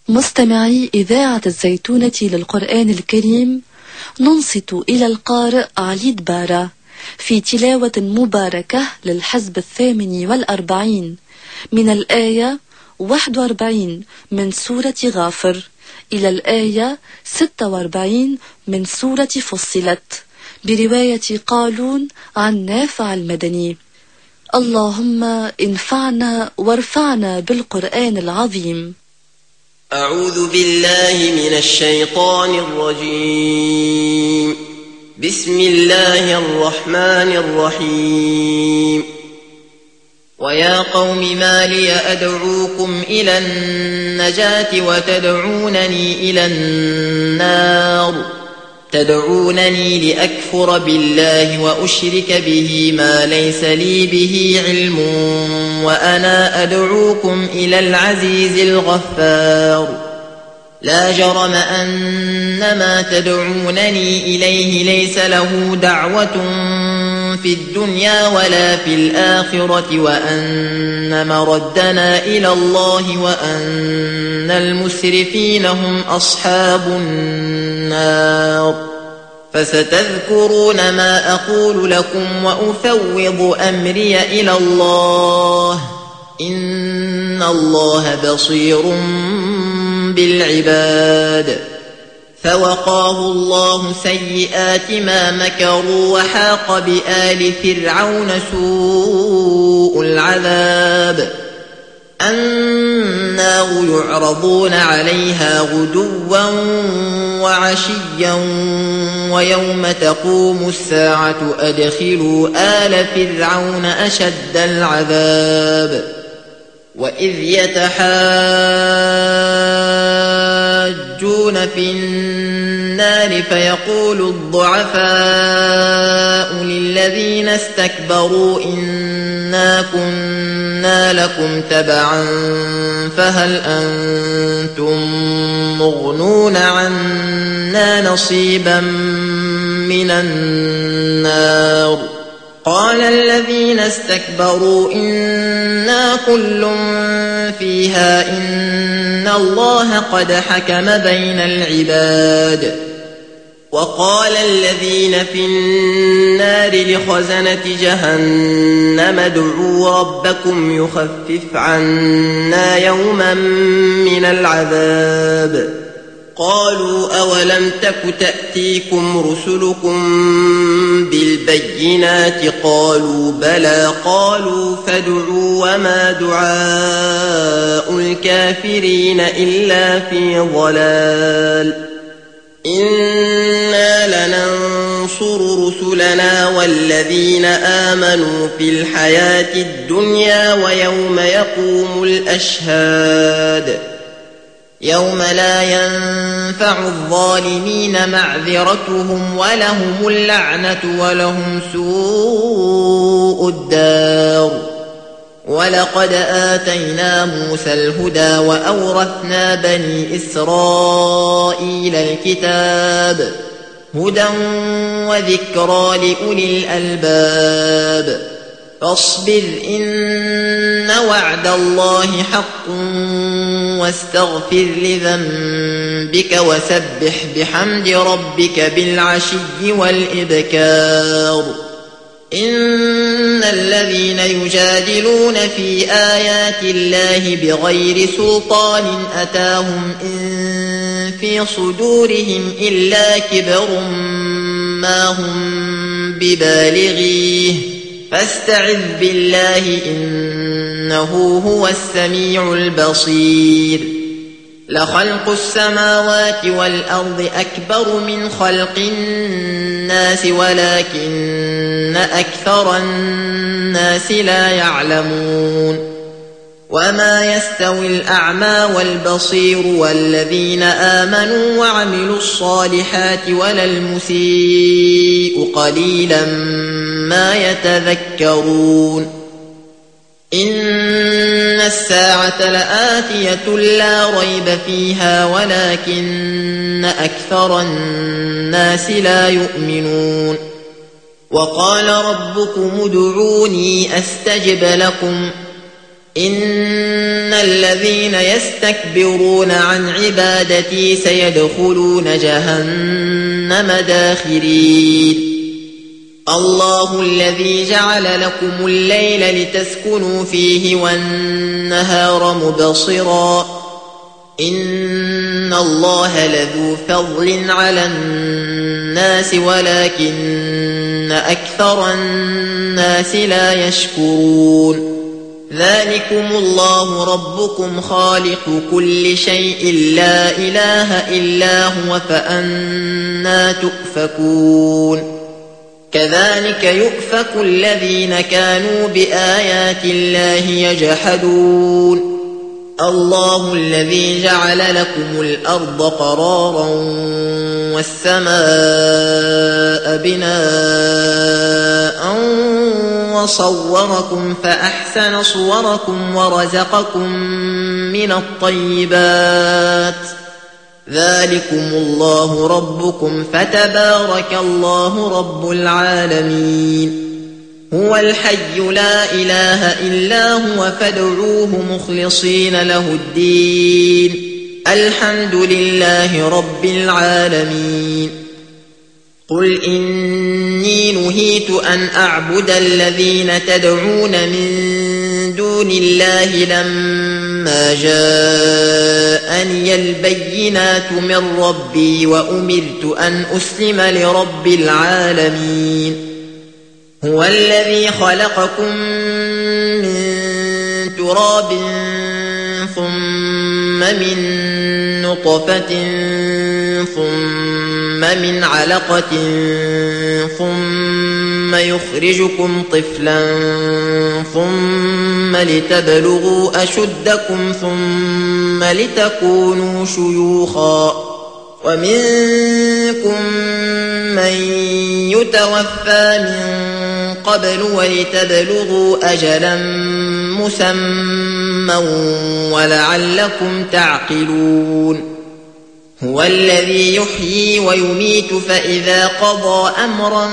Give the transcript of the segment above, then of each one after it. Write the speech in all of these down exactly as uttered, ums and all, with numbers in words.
مستمعي إذاعة الزيتونة للقرآن الكريم، ننصت إلى القارئ عليد بارا في تلاوة مباركة للحزب الثامن والأربعين من الآية واحد وأربعين من سورة غافر إلى الآية ستة وأربعين من سورة فصلت، برواية قالون عن نافع المدني. اللهم انفعنا وارفعنا بالقرآن العظيم. أعوذ بالله من الشيطان الرجيم. بسم الله الرحمن الرحيم. ويا قوم ما لي أدعوكم إلى النجاة وتدعونني إلى النار تدعونني لأكفر بالله وأشرك به ما ليس لي به علم وأنا أدعوكم إلى العزيز الغفار. لا جرم أن ما تدعونني إليه ليس له دعوة في الدنيا ولا في الآخرة وأن مردنا إلى الله وأن المسرفين هم أصحاب النار. فستذكرون ما أقول لكم وأفوض أمري إلى الله إن الله بصير بالعباد. فوقاه الله سيئات ما مكروا وحاق بآل فرعون سوء العذاب. النار يعرضون عليها غدوا وعشيا ويوم تقوم الساعة أدخلوا آل فرعون أشد العذاب. وإذ يتحاجون في النار فيقول الضعفاء للذين استكبروا إنا كنا لكم تبعا فهل أنتم مغنون عنا نصيبا من النار. قال الذين استكبروا إنا كل فيها إن الله قد حكم بين العباد. وقال الذين في النار لخزنة جهنم ادعوا ربكم يخفف عنا يوما من العذاب. قالوا أولم تك تأتيكم رسلكم بالبينات قالوا بلى قالوا فادعوا وما دعاء الكافرين إلا في ضلال. إنا لننصر رسلنا والذين آمنوا في الحياة الدنيا ويوم يقوم الأشهاد. يوم لا ينفع الظالمين معذرتهم ولهم اللعنة ولهم سوء الدار. ولقد آتينا موسى الهدى وأورثنا بني إسرائيل الكتاب هدى وذكرى لأولي الألباب. فاصبر إن وعد الله حق واستغفر لذنبك وسبح بحمد ربك بالعشي والإبكار. إن الذين يجادلون في آيات الله بغير سلطان أتاهم إن في صدورهم إلا كبر ما هم ببالغيه فاستعذ بالله إنه هو السميع البصير. لخلق السماوات والأرض أكبر من خلق الناس ولكن أكثر الناس لا يعلمون. وما يستوي الأعمى والبصير والذين آمنوا وعملوا الصالحات ولا المسيء قليلا ما يتذكرون. إن الساعة لآتية لا ريب فيها ولكن أكثر الناس لا يؤمنون. وقال ربكم ادعوني أستجب لكم إن الذين يستكبرون عن عبادتي سيدخلون جهنم داخرين الله الذي جعل لكم الليل لتسكنوا فيه والنهار مبصرا إن الله لذو فضل على الناس ولكن أكثر الناس لا يشكرون ذلكم الله ربكم خالق كل شيء لا إله إلا هو فأنى تؤفكون كذلك يؤفك الذين كانوا بآيات الله يجحدون الله الذي جعل لكم الأرض قرارا والسماء بناء وصوركم فأحسن صوركم ورزقكم من الطيبات ذلكم الله ربكم فتبارك الله رب العالمين هو الحي لا إله إلا هو فادعوه مخلصين له الدين الحمد لله رب العالمين قل إني نهيت أن أعبد الذين تدعون من دون الله لما جاءني البينات من ربي وأمرت أن أسلم لرب العالمين هو الذي خلقكم من تراب ثم من نطفة ثم من علقة ثم يخرجكم طفلا ثم لتبلغوا أشدكم ثم لتكونوا شيوخا ومنكم من يتوفى من قبل ولتبلغوا أجلا مسمى ولعلكم تعقلون هو الذي يحيي ويميت فإذا قضى أمرا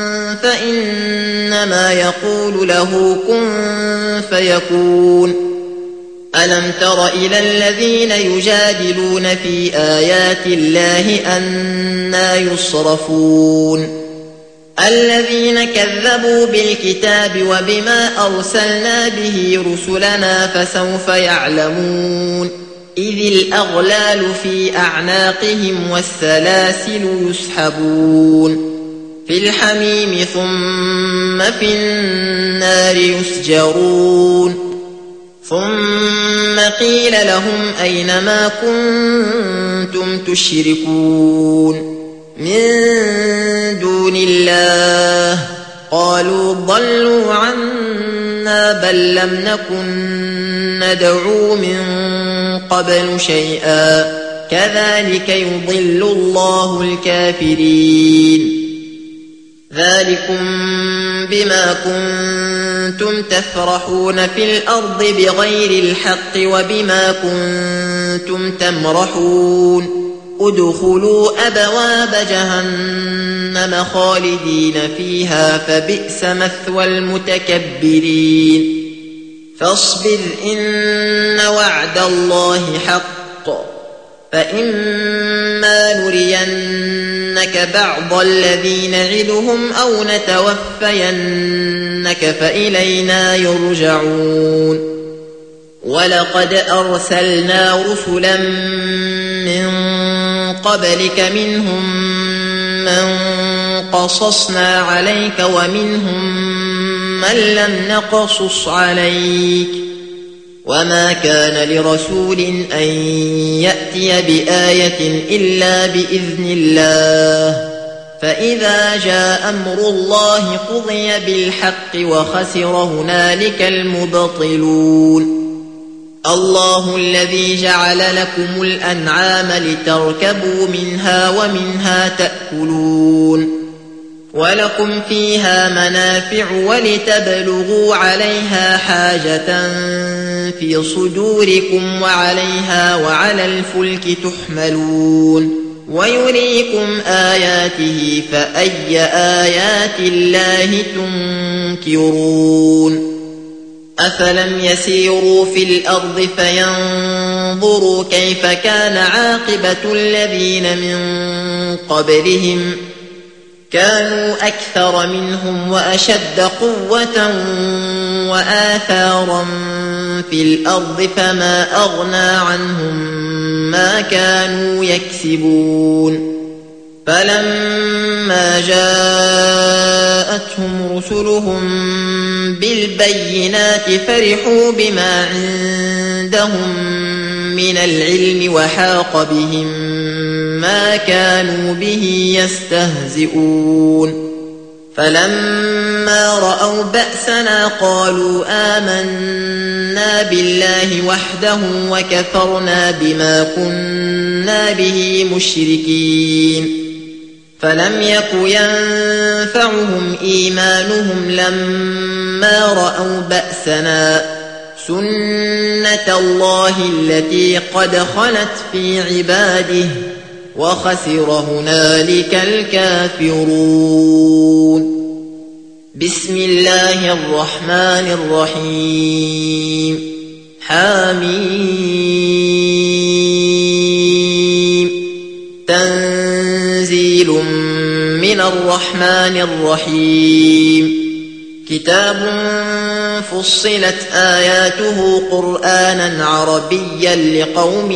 فإنما يقول له كن فيكون ألم تر إلى الذين يجادلون في آيات الله أنى يصرفون الذين كذبوا بالكتاب وبما أرسلنا به رسلنا فسوف يعلمون إذ الأغلال في أعناقهم والسلاسل يسحبون في الحميم ثم في النار يسجرون ثم قيل لهم أين ما كنتم تشركون من دون الله قالوا ضلوا عنا بل لم نكن ندعو من قبل شيئا كذلك يضل الله الكافرين ذلكم بما كنتم تفرحون في الأرض بغير الحق وبما كنتم تمرحون ادخلوا أبواب جهنم خالدين فيها فبئس مثوى المتكبرين فاصبر إن وعد الله حق فإما نرينك بعض الذي نعدهم أو نتوفينك فإلينا يرجعون ولقد أرسلنا رسلا من قبلك منهم من قصصنا عليك ومنهم من لم نقصص عليك وما كان لرسول أن يأتي بآية إلا بإذن الله فإذا جاء أمر الله قضي بالحق وخسر هنالك المبطلون الله الذي جعل لكم الأنعام لتركبوا منها ومنها تأكلون ولكم فيها منافع ولتبلغوا عليها حاجة في صدوركم وعليها وعلى الفلك تحملون ويريكم آياته فأي آيات الله تنكرون أفلم يسيروا في الأرض فينظروا كيف كان عاقبة الذين من قبلهم كانوا أكثر منهم وأشد قوة وآثارا في الأرض فما أغنى عنهم ما كانوا يكسبون فلما جاءتهم رسلهم بالبينات فرحوا بما عندهم من العلم وحاق بهم ما كانوا به يستهزئون فلما رأوا بأسنا قالوا آمنا بالله وحده وكفرنا بما كنا به مشركين فلم يك ينفعهم إيمانهم لما رأوا بأسنا سنة الله التي قد خلت في عباده وخسر هنالك الكافرون بسم الله الرحمن الرحيم حميم تنزيل من الرحمن الرحيم كتاب فصلت آياته قرآنا عربيا لقوم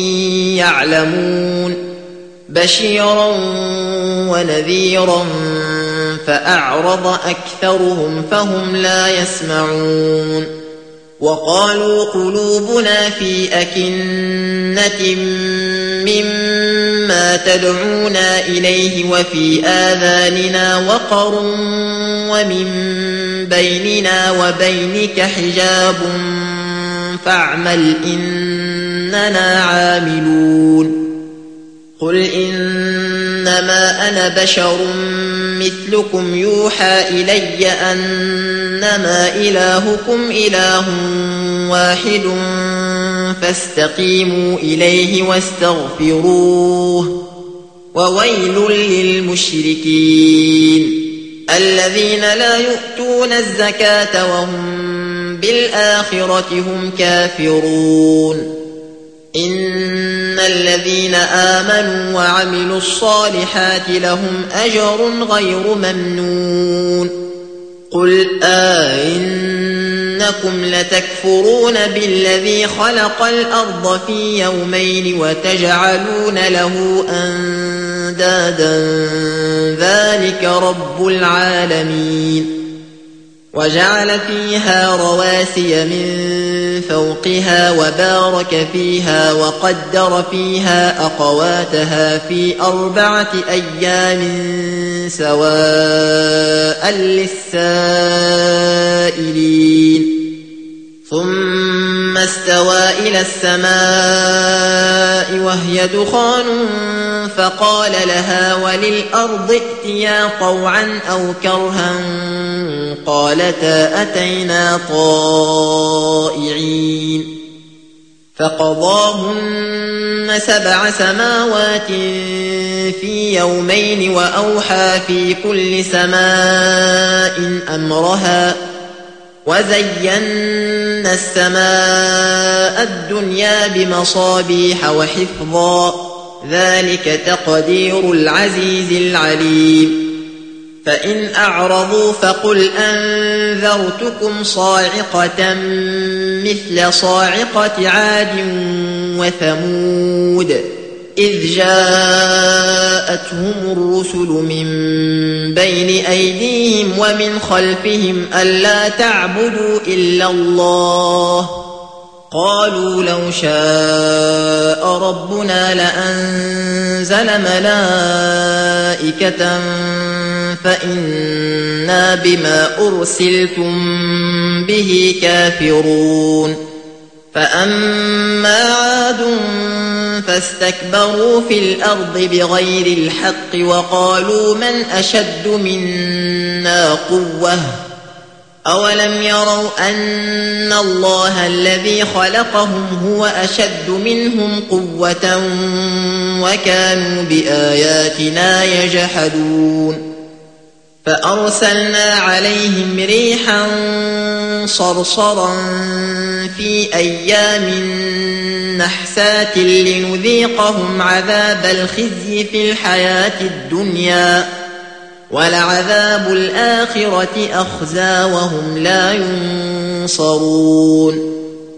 يعلمون بشيرا ونذيرا فأعرض أكثرهم فهم لا يسمعون وقالوا قلوبنا في أكنة مما تدعونا إليه وفي آذاننا وقر ومن بيننا وبينك حجاب فاعمل إننا عاملون قل إنما أنا بشر مثلكم يوحى إلي أنما إلهكم إله واحد فاستقيموا إليه واستغفروه وويل للمشركين الذين لا يؤتون الزكاة وهم بالآخرة هم كافرون إن الذين آمنوا وعملوا الصالحات لهم أجر غير ممنون قل أئنكم لتكفرون بالذي خلق الأرض في يومين وتجعلون له أندادا ذلك رب العالمين وجعل فيها رواسي من فوقها وبارك فيها وقدر فيها أقواتها في أربعة أيام سواء للسائلين ثم استوى إلى السماء وهي دخان فقال لها وللأرض ائتيا طوعا أو كرها قالتا أتينا طائعين فقضاهن سبع سماوات في يومين وأوحى في كل سماء أمرها وزينا السماء الدنيا بمصابيح وحفظا ذلك تقدير العزيز العليم فإن أعرضوا فقل أنذرتكم صاعقة مثل صاعقة عاد وثمود إذ جاءتهم الرسل من بين أيديهم ومن خلفهم ألا تعبدوا إلا الله قالوا لو شاء ربنا لأنزل ملائكة فإنا بما أرسلتم به كافرون فأما عاد فاستكبروا في الأرض بغير الحق وقالوا من أشد منا قوة أولم يروا أن الله الذي خلقهم هو أشد منهم قوة وكانوا بآياتنا يجحدون فأرسلنا عليهم ريحا صرصرا في أيام نحسات لنذيقهم عذاب الخزي في الحياة الدنيا ولعذاب الآخرة أخزى وهم لا ينصرون.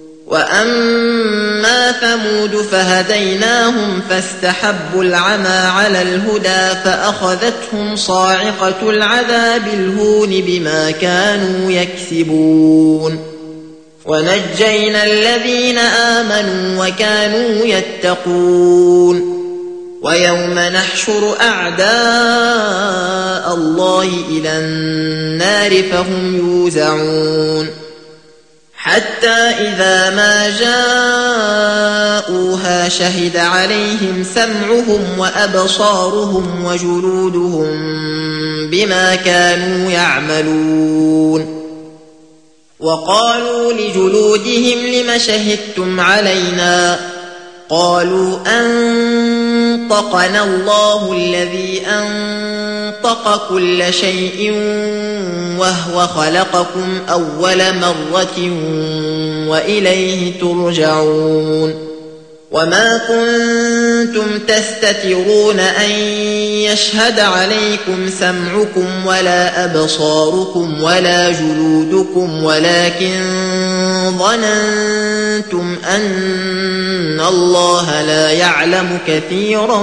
وأما ثمود فهديناهم فاستحبوا العمى على الهدى فأخذتهم صاعقة العذاب الهون بما كانوا يكسبون. ونجينا الذين آمنوا وكانوا يتقون. ويوم نحشر أعداء الله إلى النار فهم يوزعون حتى إذا ما جاءوها شهد عليهم سمعهم وأبصارهم وجلودهم بما كانوا يعملون. وقالوا لجلودهم لم شهدتم علينا قالوا أنطقنا الله الذي أنطق كل شيء وهو خلقكم أول مرة وإليه ترجعون. وما كنتم تستترون أن يشهد عليكم سمعكم ولا أبصاركم ولا جلودكم ولكن ظننتم أن الله لا يعلم كثيرا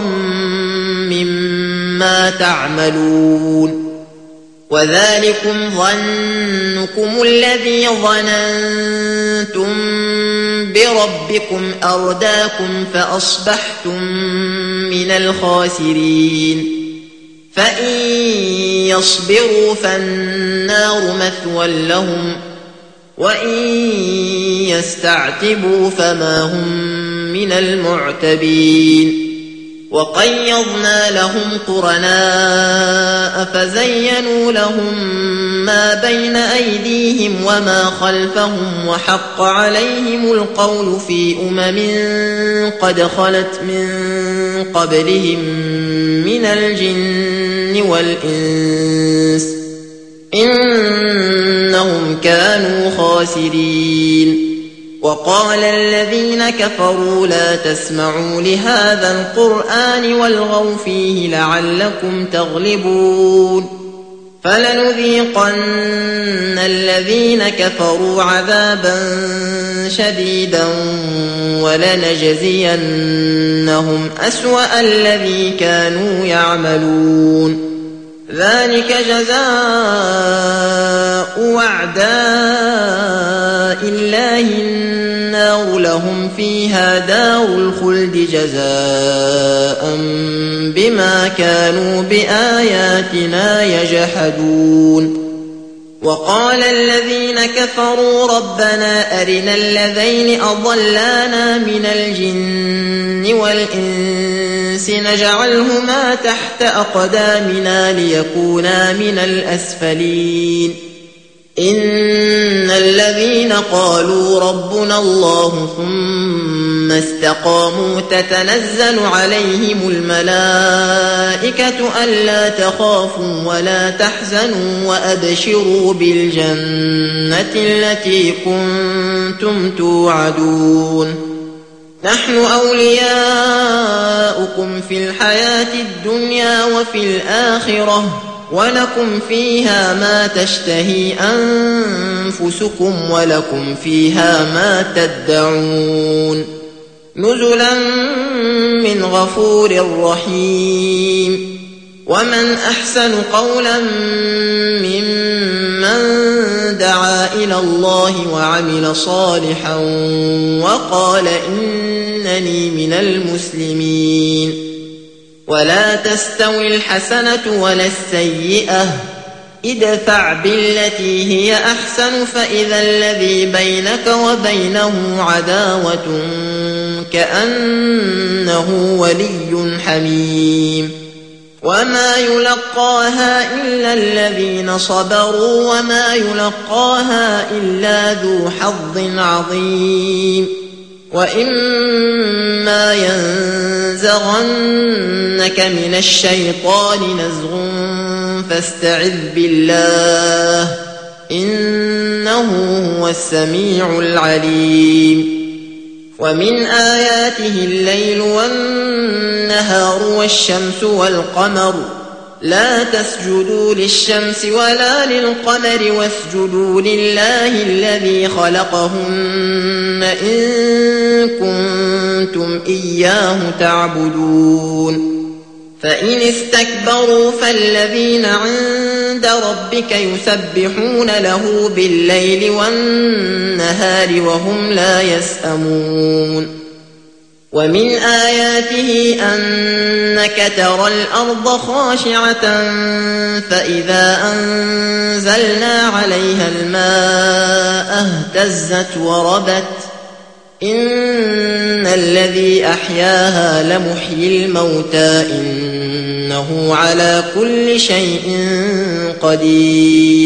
مما تعملون. وذلكم ظنكم الذي ظننتم بربكم أرداكم فأصبحتم من الخاسرين. فإن يصبروا فالنار مثوى لهم وإن يستعتبوا فما هم من المعتبين. وقيضنا لهم قرناء فزينوا لهم ما بين أيديهم وما خلفهم وحق عليهم القول في أمم قد خلت من قبلهم من الجن والإنس إنهم كانوا خاسرين. وقال الذين كفروا لا تسمعوا لهذا القرآن والغوا فيه لعلكم تغلبون. فلنذيقن الذين كفروا عذابا شديدا ولنجزينهم أسوأ الذي كانوا يعملون. ذلك جزاء أعداء الله النار لهم فيها دار الخلد جزاء بما كانوا بآياتنا يجحدون. وقال الذين كفروا ربنا أرنا الذين أضلانا من الجن والإنس نجعلهما تحت أقدامنا ليكونا من الأسفلين. إن الذين قالوا ربنا الله ثم استقاموا تتنزل عليهم الملائكة ألا تخافوا ولا تحزنوا وأبشروا بالجنة التي كنتم توعدون. نحن أولياؤكم في الحياة الدنيا وفي الآخرة ولكم فيها ما تشتهي أنفسكم ولكم فيها ما تدعون نزلا من غفور رحيم. ومن أحسن قولا ممن دعا إلى الله وعمل صالحا وقال إنني من المسلمين. ولا تستوي الحسنة ولا السيئة ادفع بالتي هي أحسن فإذا الذي بينك وبينه عداوة كأنه ولي حميم. وما يلقاها إلا الذين صبروا وما يلقاها إلا ذو حظ عظيم. وإما ينزغنك من الشيطان نزغ فاستعذ بالله إنه هو السميع العليم ومن آياته الليل والنهار والشمس والقمر لا تسجدوا للشمس ولا للقمر واسجدوا لله الذي خلقهن إن كنتم إياه تعبدون فإن استكبروا فالذين عند ربك يسبحون له بالليل والنهار وهم لا يسأمون ومن آياته أنك ترى الأرض خاشعة فإذا أنزلنا عليها الماء اهتزت وربت إن الذي أحياها لمحيي الموتى إنه على كل شيء قدير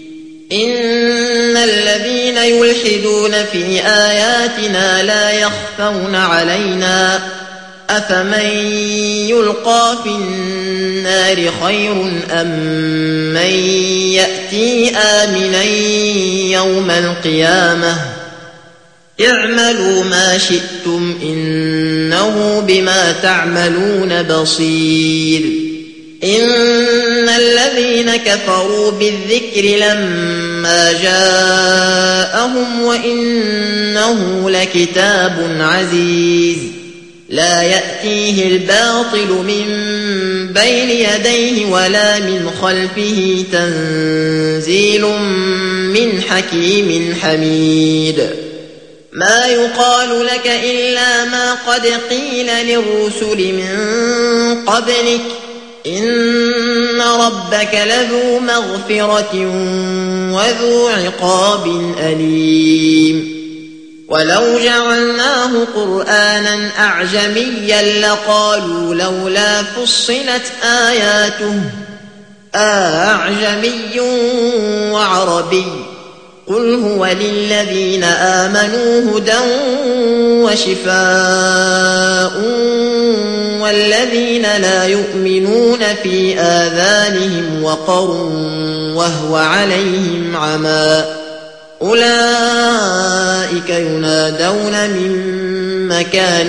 إن الذين يلحدون في آياتنا لا يخفون علينا أفمن يلقى في النار خير أم من يأتي آمنا يوم القيامة اعملوا ما شئتم إنه بما تعملون بصير إن الذين كفروا بالذكر لما جاءهم وإنه لكتاب عزيز لا يأتيه الباطل من بين يديه ولا من خلفه تنزيل من حكيم حميد ما يقال لك إلا ما قد قيل للرسل من قبلك إن ربك لذو مغفرة وذو عقاب أليم ولو جعلناه قرآنا أعجميا لقالوا لولا فصلت آياته أعجمي وعربي قل هو للذين آمنوا هدى وشفاء والذين لا يؤمنون في آذانهم وقر وهو عليهم عمى أولئك ينادون من مكان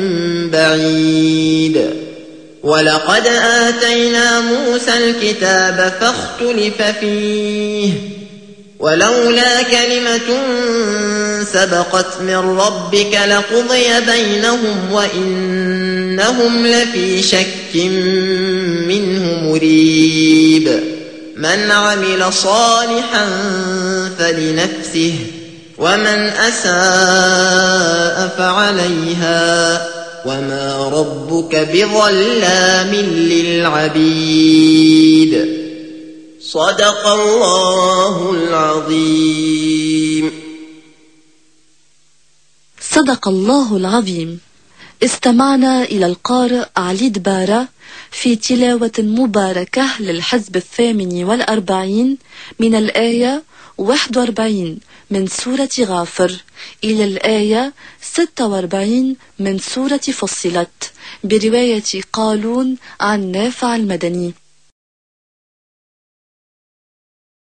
بعيد ولقد آتينا موسى الكتاب فاختلف فيه ولولا كلمة سبقت من ربك لقضي بينهم وإنهم لفي شك منه مريب من عمل صالحا فلنفسه ومن أساء فعليها وما ربك بظلام للعبيد صدق الله العظيم. صدق الله العظيم. استمعنا إلى القارئ علي دبارة في تلاوة مباركة للحزب الثامن والأربعين من الآية واحد وأربعين من سورة غافر إلى الآية ستة وأربعين من سورة فصلت برواية قالون عن نافع المدني.